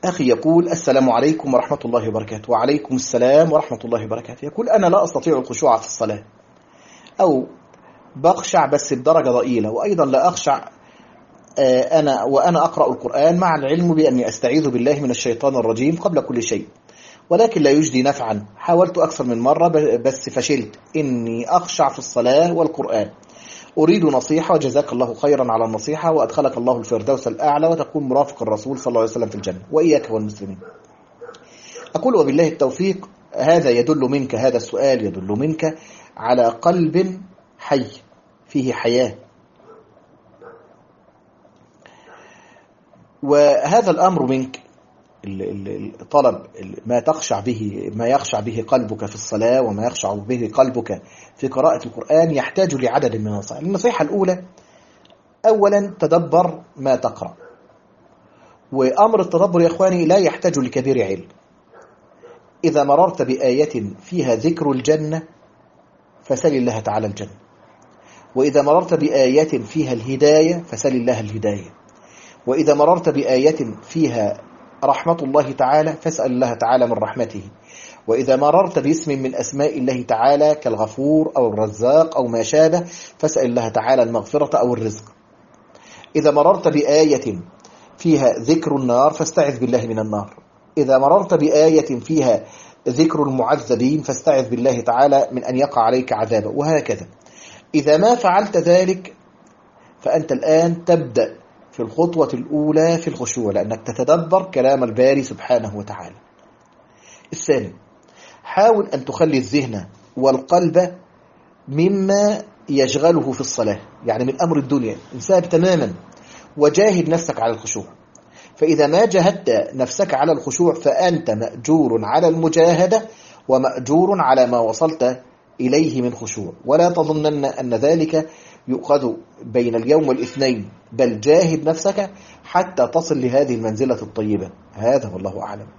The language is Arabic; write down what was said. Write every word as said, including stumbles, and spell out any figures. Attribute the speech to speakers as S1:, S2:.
S1: أخي يقول: السلام عليكم ورحمة الله وبركاته. وعليكم السلام ورحمة الله وبركاته. يقول: أنا لا أستطيع الخشوع في الصلاة، أو بخشع بس بدرجة ضئيلة، وأيضا لا أخشع أنا وأنا أقرأ القرآن، مع العلم بأني أستعيذ بالله من الشيطان الرجيم قبل كل شيء، ولكن لا يجدي نفعا. حاولت أكثر من مرة بس فشلت إني أخشع في الصلاة والقرآن. أريد نصيحة، وجزاك الله خيرا على النصيحة، وأدخلك الله الفردوس الأعلى وتكون مرافق الرسول صلى الله عليه وسلم في الجنة، وإياك والمسلمين. أقول: وبالله التوفيق. هذا يدل منك، هذا السؤال يدل منك على قلب حي فيه حياة، وهذا الأمر منك، الطلب ما تخشع به، ما يخشع به قلبك في الصلاة وما يخشع به قلبك في قراءة القرآن، يحتاج لعدد من النصائح. النصيحة الأولى: أولا تدبر ما تقرأ. وأمر التدبر يا إخواني لا يحتاج لكبير علم. إذا مررت بآية فيها ذكر الجنة فسل الله تعالى الجنة، وإذا مررت بآية فيها الهداية فسل الله الهداية، وإذا مررت بآية فيها رحمة الله تعالى فاسأل الله تعالى من رحمته، وإذا مررت باسم من أسماء الله تعالى كالغفور أو الرزاق أو ما شابه فاسأل الله تعالى المغفرة أو الرزق. إذا مررت بآية فيها ذكر النار فاستعذ بالله من النار. إذا مررت بآية فيها ذكر المعذبين فاستعذ بالله تعالى من أن يقع عليك عذابه، وهكذا. إذا ما فعلت ذلك فأنت الآن تبدأ في الخطوة الأولى في الخشوع، لأنك تتدبر كلام الباري سبحانه وتعالى. الثاني: حاول أن تخلي الذهن والقلب مما يشغله في الصلاة، يعني من أمر الدنيا، انساب تماما، وجاهد نفسك على الخشوع. فإذا ما جاهدت نفسك على الخشوع فأنت مأجور على المجاهدة ومأجور على ما وصلت إليه من خشوع، ولا تظنن أن ذلك يؤخذ بين اليوم والاثنين، بل جاهد نفسك حتى تصل لهذه المنزلة الطيبة. هذا والله أعلم.